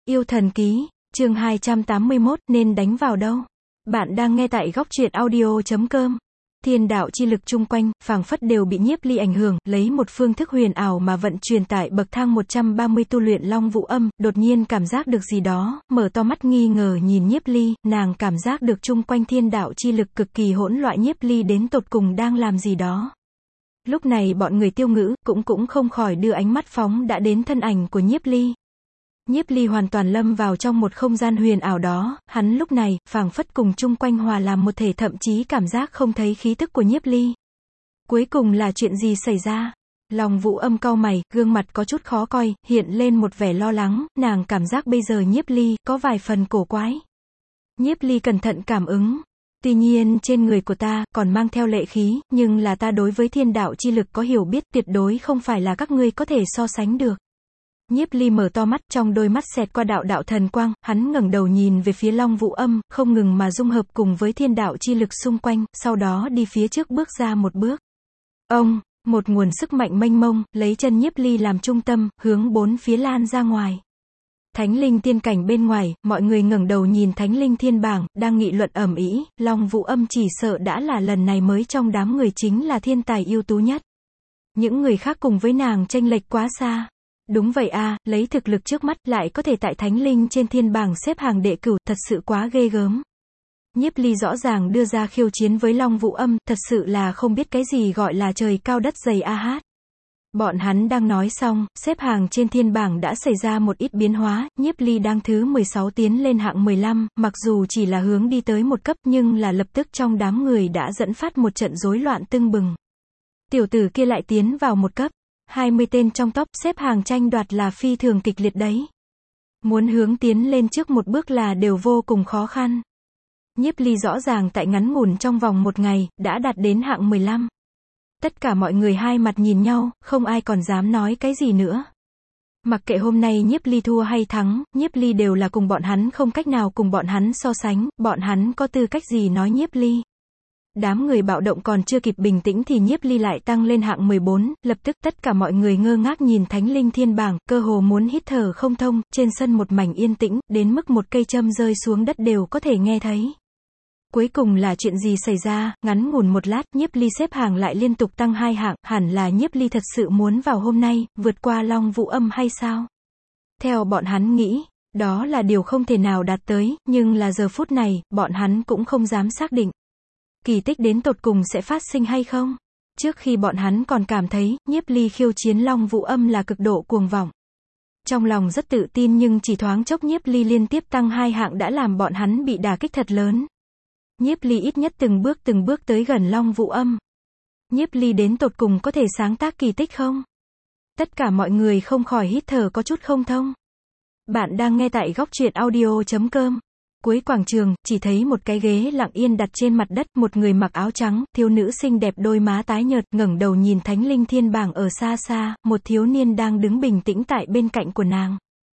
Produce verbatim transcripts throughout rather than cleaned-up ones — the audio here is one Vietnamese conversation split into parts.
Yêu thần ký, chương hai trăm tám mươi mốt, nên đánh vào đâu? Bạn đang nghe tại góc truyện audio chấm com. Thiên đạo chi lực chung quanh, phảng phất đều bị Nhiếp Ly ảnh hưởng, lấy một phương thức huyền ảo mà vận truyền tại bậc thang một trăm ba mươi tu luyện Long Vũ Âm, đột nhiên cảm giác được gì đó, mở to mắt nghi ngờ nhìn Nhiếp Ly, nàng cảm giác được chung quanh thiên đạo chi lực cực kỳ hỗn loạn, Nhiếp Ly đến tột cùng đang làm gì đó. Lúc này bọn người Tiêu Ngữ, cũng cũng không khỏi đưa ánh mắt phóng đã đến thân ảnh của Nhiếp Ly. Nhiếp Ly hoàn toàn lâm vào trong một không gian huyền ảo đó, hắn lúc này, phảng phất cùng chung quanh hòa làm một thể, thậm chí cảm giác không thấy khí tức của Nhiếp Ly. Cuối cùng là chuyện gì xảy ra? Long Vũ Âm cau mày, gương mặt có chút khó coi, hiện lên một vẻ lo lắng, nàng cảm giác bây giờ Nhiếp Ly, có vài phần cổ quái. Nhiếp Ly cẩn thận cảm ứng. Tuy nhiên trên người của ta, còn mang theo lệ khí, nhưng là ta đối với thiên đạo chi lực có hiểu biết, tuyệt đối không phải là các ngươi có thể so sánh được. Nhiếp Ly mở to mắt, trong đôi mắt xẹt qua đạo đạo thần quang, hắn ngẩng đầu nhìn về phía Long Vũ Âm, không ngừng mà dung hợp cùng với thiên đạo chi lực xung quanh, sau đó đi phía trước bước ra một bước. Ông, một nguồn sức mạnh mênh mông, lấy chân Nhiếp Ly làm trung tâm, hướng bốn phía lan ra ngoài. Thánh linh tiên cảnh bên ngoài, mọi người ngẩng đầu nhìn Thánh linh thiên bảng, đang nghị luận ầm ĩ, Long Vũ Âm chỉ sợ đã là lần này mới trong đám người chính là thiên tài ưu tú nhất. Những người khác cùng với nàng chênh lệch quá xa. Đúng vậy a, à, lấy thực lực trước mắt lại có thể tại Thánh linh trên thiên bảng xếp hàng đệ cửu, thật sự quá ghê gớm. Nhiếp Ly rõ ràng đưa ra khiêu chiến với Long Vũ Âm, thật sự là không biết cái gì gọi là trời cao đất dày a hát. Bọn hắn đang nói xong, xếp hàng trên thiên bảng đã xảy ra một ít biến hóa, Nhiếp Ly đang thứ mười sáu tiến lên hạng mười lăm, mặc dù chỉ là hướng đi tới một cấp nhưng là lập tức trong đám người đã dẫn phát một trận rối loạn tưng bừng. Tiểu tử kia lại tiến vào một cấp. hai mươi tên trong top xếp hàng tranh đoạt là phi thường kịch liệt đấy. Muốn hướng tiến lên trước một bước là đều vô cùng khó khăn. Nhiếp Ly rõ ràng tại ngắn ngủn trong vòng một ngày, đã đạt đến hạng mười lăm. Tất cả mọi người hai mặt nhìn nhau, không ai còn dám nói cái gì nữa. Mặc kệ hôm nay Nhiếp Ly thua hay thắng, Nhiếp Ly đều là cùng bọn hắn không cách nào cùng bọn hắn so sánh, bọn hắn có tư cách gì nói Nhiếp Ly. Đám người bạo động còn chưa kịp bình tĩnh thì Nhiếp Ly lại tăng lên hạng mười bốn, lập tức tất cả mọi người ngơ ngác nhìn Thánh linh thiên bảng, cơ hồ muốn hít thở không thông, trên sân một mảnh yên tĩnh, đến mức một cây châm rơi xuống đất đều có thể nghe thấy. Cuối cùng là chuyện gì xảy ra, ngắn ngủn một lát, Nhiếp Ly xếp hàng lại liên tục tăng hai hạng, hẳn là Nhiếp Ly thật sự muốn vào hôm nay, vượt qua Long Vũ Âm hay sao? Theo bọn hắn nghĩ, đó là điều không thể nào đạt tới, nhưng là giờ phút này, bọn hắn cũng không dám xác định. Kỳ tích đến tột cùng sẽ phát sinh hay không? Trước khi bọn hắn còn cảm thấy, Nhiếp Ly khiêu chiến Long Vũ Âm là cực độ cuồng vọng. Trong lòng rất tự tin nhưng chỉ thoáng chốc Nhiếp Ly liên tiếp tăng hai hạng đã làm bọn hắn bị đả kích thật lớn. Nhiếp Ly ít nhất từng bước từng bước tới gần Long Vũ Âm. Nhiếp Ly đến tột cùng có thể sáng tác kỳ tích không? Tất cả mọi người không khỏi hít thở có chút không thông. Bạn đang nghe tại góc truyện audio chấm com. Cuối quảng trường, chỉ thấy một cái ghế lặng yên đặt trên mặt đất, một người mặc áo trắng, thiếu nữ xinh đẹp đôi má tái nhợt, ngẩng đầu nhìn Thánh linh thiên bảng ở xa xa, một thiếu niên đang đứng bình tĩnh tại bên cạnh của nàng.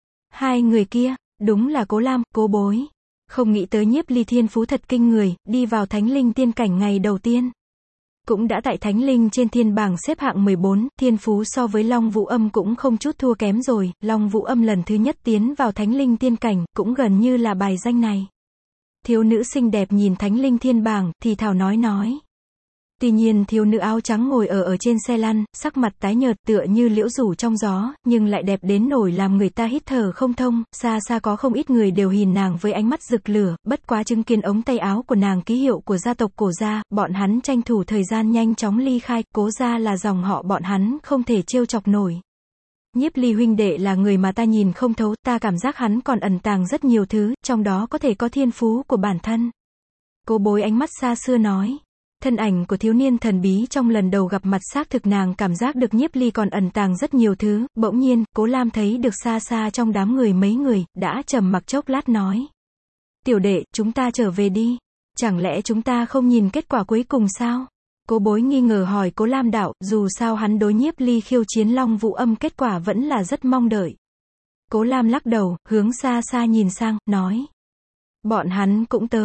Hai người kia, đúng là Cố Lam, Cố Bối. Không nghĩ tới Nhiếp Ly thiên phú thật kinh người, đi vào Thánh linh tiên cảnh ngày đầu tiên. Cũng đã tại Thánh linh trên thiên bảng xếp hạng mười bốn, thiên phú so với Long Vũ Âm cũng không chút thua kém rồi, Long Vũ Âm lần thứ nhất tiến vào Thánh linh tiên cảnh, cũng gần như là bài danh này. Thiếu nữ xinh đẹp nhìn Thánh linh thiên bảng, thì thào nói nói. Tuy nhiên thiếu nữ áo trắng ngồi ở ở trên xe lăn, sắc mặt tái nhợt tựa như liễu rủ trong gió, nhưng lại đẹp đến nổi làm người ta hít thở không thông, xa xa có không ít người đều nhìn nàng với ánh mắt rực lửa, bất quá chứng kiến ống tay áo của nàng ký hiệu của gia tộc Cố gia, bọn hắn tranh thủ thời gian nhanh chóng ly khai, Cố gia là dòng họ bọn hắn không thể trêu chọc nổi. Nhiếp Ly huynh đệ là người mà ta nhìn không thấu, ta cảm giác hắn còn ẩn tàng rất nhiều thứ, trong đó có thể có thiên phú của bản thân. Cố Bối ánh mắt xa xưa nói. Thân ảnh của thiếu niên thần bí trong lần đầu gặp mặt xác thực nàng cảm giác được Nhiếp Ly còn ẩn tàng rất nhiều thứ, bỗng nhiên, Cố Lam thấy được xa xa trong đám người mấy người, đã trầm mặc chốc lát nói. Tiểu đệ, chúng ta trở về đi. Chẳng lẽ chúng ta không nhìn kết quả cuối cùng sao? Cố Bối nghi ngờ hỏi Cố Lam đạo, dù sao hắn đối Nhiếp Ly khiêu chiến Long Vũ Âm kết quả vẫn là rất mong đợi. Cố Lam lắc đầu, hướng xa xa nhìn sang, nói. Bọn hắn cũng tới.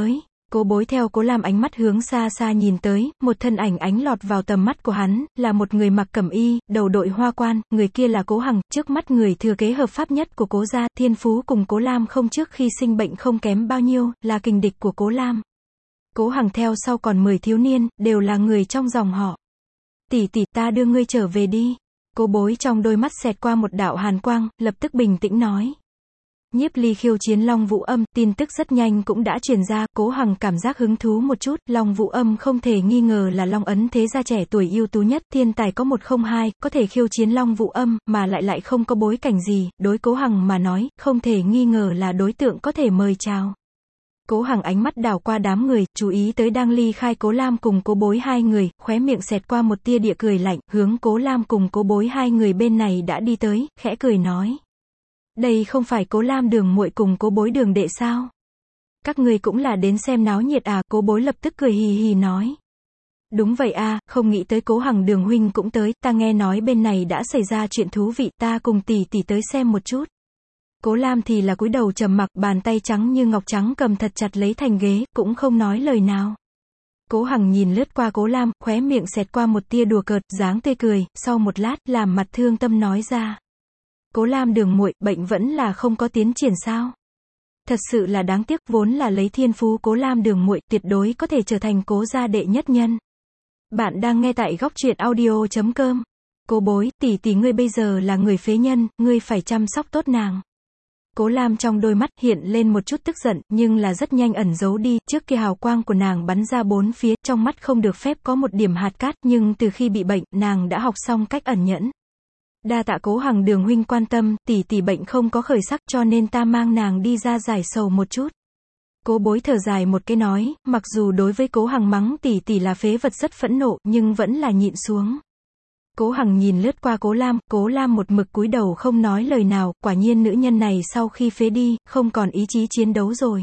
Cố Bối theo Cố Lam ánh mắt hướng xa xa nhìn tới, một thân ảnh ánh lọt vào tầm mắt của hắn, là một người mặc cẩm y, đầu đội hoa quan, người kia là Cố Hằng, trước mắt người thừa kế hợp pháp nhất của Cố gia, thiên phú cùng Cố Lam không trước khi sinh bệnh không kém bao nhiêu, là kình địch của Cố Lam. Cố Hằng theo sau còn mười thiếu niên, đều là người trong dòng họ. Tỷ tỷ, ta đưa ngươi trở về đi. Cố Bối trong đôi mắt xẹt qua một đạo hàn quang, lập tức bình tĩnh nói. Nhiếp Ly khiêu chiến Long Vũ Âm, tin tức rất nhanh cũng đã truyền ra, Cố Hằng cảm giác hứng thú một chút, Long Vũ Âm không thể nghi ngờ là Long Ấn thế gia trẻ tuổi ưu tú nhất, thiên tài có một không hai, có thể khiêu chiến Long Vũ Âm, mà lại lại không có bối cảnh gì, đối Cố Hằng mà nói, không thể nghi ngờ là đối tượng có thể mời chào. Cố Hằng ánh mắt đảo qua đám người, chú ý tới đang ly khai Cố Lam cùng Cố Bối hai người, khóe miệng xẹt qua một tia địa cười lạnh, hướng Cố Lam cùng Cố Bối hai người bên này đã đi tới, khẽ cười nói. Đây không phải Cố Lam Đường muội cùng Cố Bối Đường đệ sao? Các ngươi cũng là đến xem náo nhiệt à? Cố Bối lập tức cười hì hì nói. Đúng vậy a, không nghĩ tới Cố Hằng Đường huynh cũng tới, ta nghe nói bên này đã xảy ra chuyện thú vị, ta cùng tỷ tỷ tới xem một chút. Cố Lam thì là cúi đầu trầm mặc, bàn tay trắng như ngọc trắng cầm thật chặt lấy thành ghế, cũng không nói lời nào. Cố Hằng nhìn lướt qua Cố Lam, khóe miệng xẹt qua một tia đùa cợt, dáng tươi cười, sau một lát, làm mặt thương tâm nói ra. Cố Lam Đường muội, bệnh vẫn là không có tiến triển sao? Thật sự là đáng tiếc, vốn là lấy thiên phú Cố Lam Đường muội, tuyệt đối có thể trở thành Cố gia đệ nhất nhân. Bạn đang nghe tại góc truyện audio chấm com. Cố Bối, tỷ tỷ ngươi bây giờ là người phế nhân, ngươi phải chăm sóc tốt nàng. Cố Lam trong đôi mắt hiện lên một chút tức giận, nhưng là rất nhanh ẩn giấu đi, trước kia hào quang của nàng bắn ra bốn phía, trong mắt không được phép có một điểm hạt cát, nhưng từ khi bị bệnh, nàng đã học xong cách ẩn nhẫn. Đa tạ Cố Hằng Đường huynh quan tâm, tỷ tỷ bệnh không có khởi sắc cho nên ta mang nàng đi ra giải sầu một chút. Cố Bối thở dài một cái nói, mặc dù đối với Cố Hằng mắng tỷ tỷ là phế vật rất phẫn nộ, nhưng vẫn là nhịn xuống. Cố Hằng nhìn lướt qua Cố Lam, Cố Lam một mực cúi đầu không nói lời nào, quả nhiên nữ nhân này sau khi phế đi, không còn ý chí chiến đấu rồi.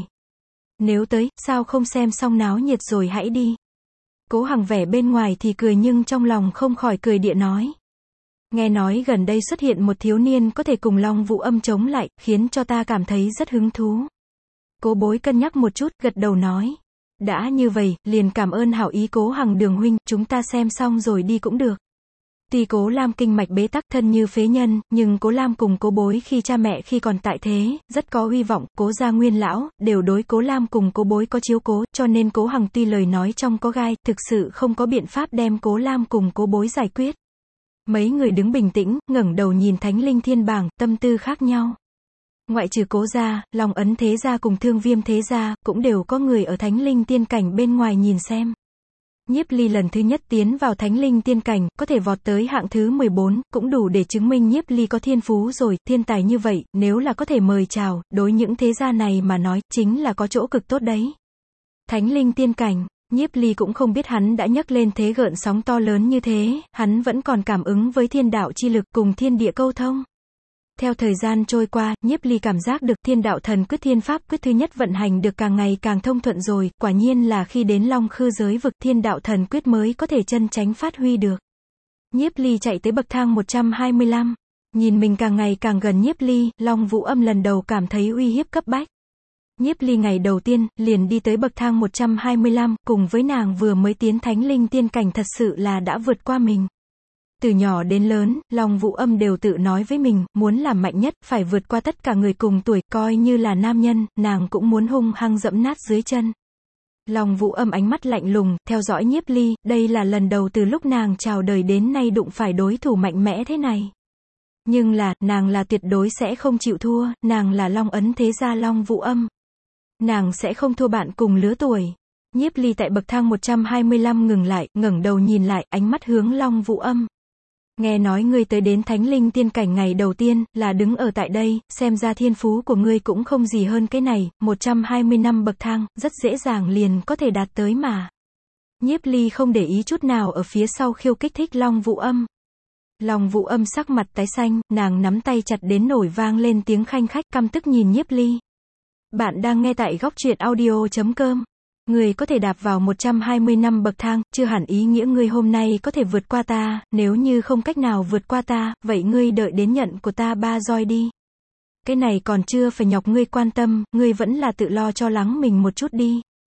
Nếu tới, sao không xem xong náo nhiệt rồi hãy đi. Cố Hằng vẻ bên ngoài thì cười nhưng trong lòng không khỏi cười địa nói. Nghe nói gần đây xuất hiện một thiếu niên có thể cùng Long Vũ Âm chống lại, khiến cho ta cảm thấy rất hứng thú. Cố Bối cân nhắc một chút, gật đầu nói. Đã như vậy, liền cảm ơn hảo ý Cố Hằng Đường huynh, chúng ta xem xong rồi đi cũng được. Tuy Cố Lam kinh mạch bế tắc thân như phế nhân, nhưng Cố Lam cùng Cố Bối khi cha mẹ khi còn tại thế, rất có hy vọng, Cố gia nguyên lão, đều đối Cố Lam cùng Cố Bối có chiếu cố, cho nên Cố Hằng tuy lời nói trong có gai, thực sự không có biện pháp đem Cố Lam cùng Cố Bối giải quyết. Mấy người đứng bình tĩnh, ngẩng đầu nhìn Thánh Linh Thiên Bảng, tâm tư khác nhau. Ngoại trừ Cố gia, Long Ấn thế gia cùng Thương Viêm thế gia, cũng đều có người ở Thánh Linh Tiên Cảnh bên ngoài nhìn xem. Nhiếp Ly lần thứ nhất tiến vào Thánh Linh Tiên Cảnh, có thể vọt tới hạng thứ mười bốn, cũng đủ để chứng minh Nhiếp Ly có thiên phú rồi, thiên tài như vậy, nếu là có thể mời chào, đối những thế gia này mà nói, chính là có chỗ cực tốt đấy. Thánh Linh Tiên Cảnh, Nhiếp Ly cũng không biết hắn đã nhấc lên thế gợn sóng to lớn như thế, hắn vẫn còn cảm ứng với thiên đạo chi lực cùng thiên địa câu thông. Theo thời gian trôi qua, Nhiếp Ly cảm giác được thiên đạo thần quyết thiên pháp quyết thứ nhất vận hành được càng ngày càng thông thuận rồi, quả nhiên là khi đến Long Khư giới vực thiên đạo thần quyết mới có thể chân chánh phát huy được. Nhiếp Ly chạy tới bậc thang một trăm hai mươi lăm, nhìn mình càng ngày càng gần Nhiếp Ly, Long Vũ Âm lần đầu cảm thấy uy hiếp cấp bách. Nhiếp Ly ngày đầu tiên, liền đi tới bậc thang một trăm hai mươi lăm, cùng với nàng vừa mới tiến Thánh Linh Tiên Cảnh thật sự là đã vượt qua mình. Từ nhỏ đến lớn, Long Vũ Âm đều tự nói với mình, muốn làm mạnh nhất, phải vượt qua tất cả người cùng tuổi, coi như là nam nhân, nàng cũng muốn hung hăng dẫm nát dưới chân. Long Vũ Âm ánh mắt lạnh lùng, theo dõi Nhiếp Ly, đây là lần đầu từ lúc nàng chào đời đến nay đụng phải đối thủ mạnh mẽ thế này. Nhưng là, nàng là tuyệt đối sẽ không chịu thua, nàng là Long Ấn thế gia Long Vũ Âm. Nàng sẽ không thua bạn cùng lứa tuổi. Nhiếp Ly tại bậc thang một trăm hai mươi lăm ngừng lại, ngẩng đầu nhìn lại, ánh mắt hướng Long Vũ Âm. Nghe nói ngươi tới đến Thánh Linh Tiên Cảnh ngày đầu tiên, là đứng ở tại đây, xem ra thiên phú của ngươi cũng không gì hơn cái này, một trăm hai mươi năm bậc thang, rất dễ dàng liền có thể đạt tới mà. Nhiếp Ly không để ý chút nào ở phía sau khiêu kích thích Long Vũ Âm. Long Vũ Âm sắc mặt tái xanh, nàng nắm tay chặt đến nổi vang lên tiếng khanh khách, căm tức nhìn Nhiếp Ly. Bạn đang nghe tại góc truyện audio chấm com. Ngươi có thể đạp vào một trăm hai mươi năm bậc thang, chưa hẳn ý nghĩa ngươi hôm nay có thể vượt qua ta, nếu như không cách nào vượt qua ta, vậy ngươi đợi đến nhận của ta ba roi đi. Cái này còn chưa phải nhọc ngươi quan tâm, ngươi vẫn là tự lo cho lắng mình một chút đi.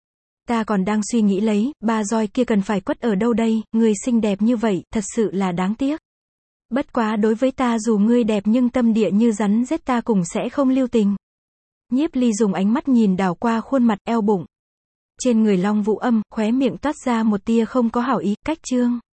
Ta còn đang suy nghĩ lấy, ba roi kia cần phải quất ở đâu đây, người xinh đẹp như vậy, thật sự là đáng tiếc. Bất quá đối với ta dù ngươi đẹp nhưng tâm địa như rắn rết ta cũng sẽ không lưu tình. Nhiếp Ly dùng ánh mắt nhìn đảo qua khuôn mặt eo bụng. Trên người Long Vũ Âm, khóe miệng toát ra một tia không có hảo ý, cách trương.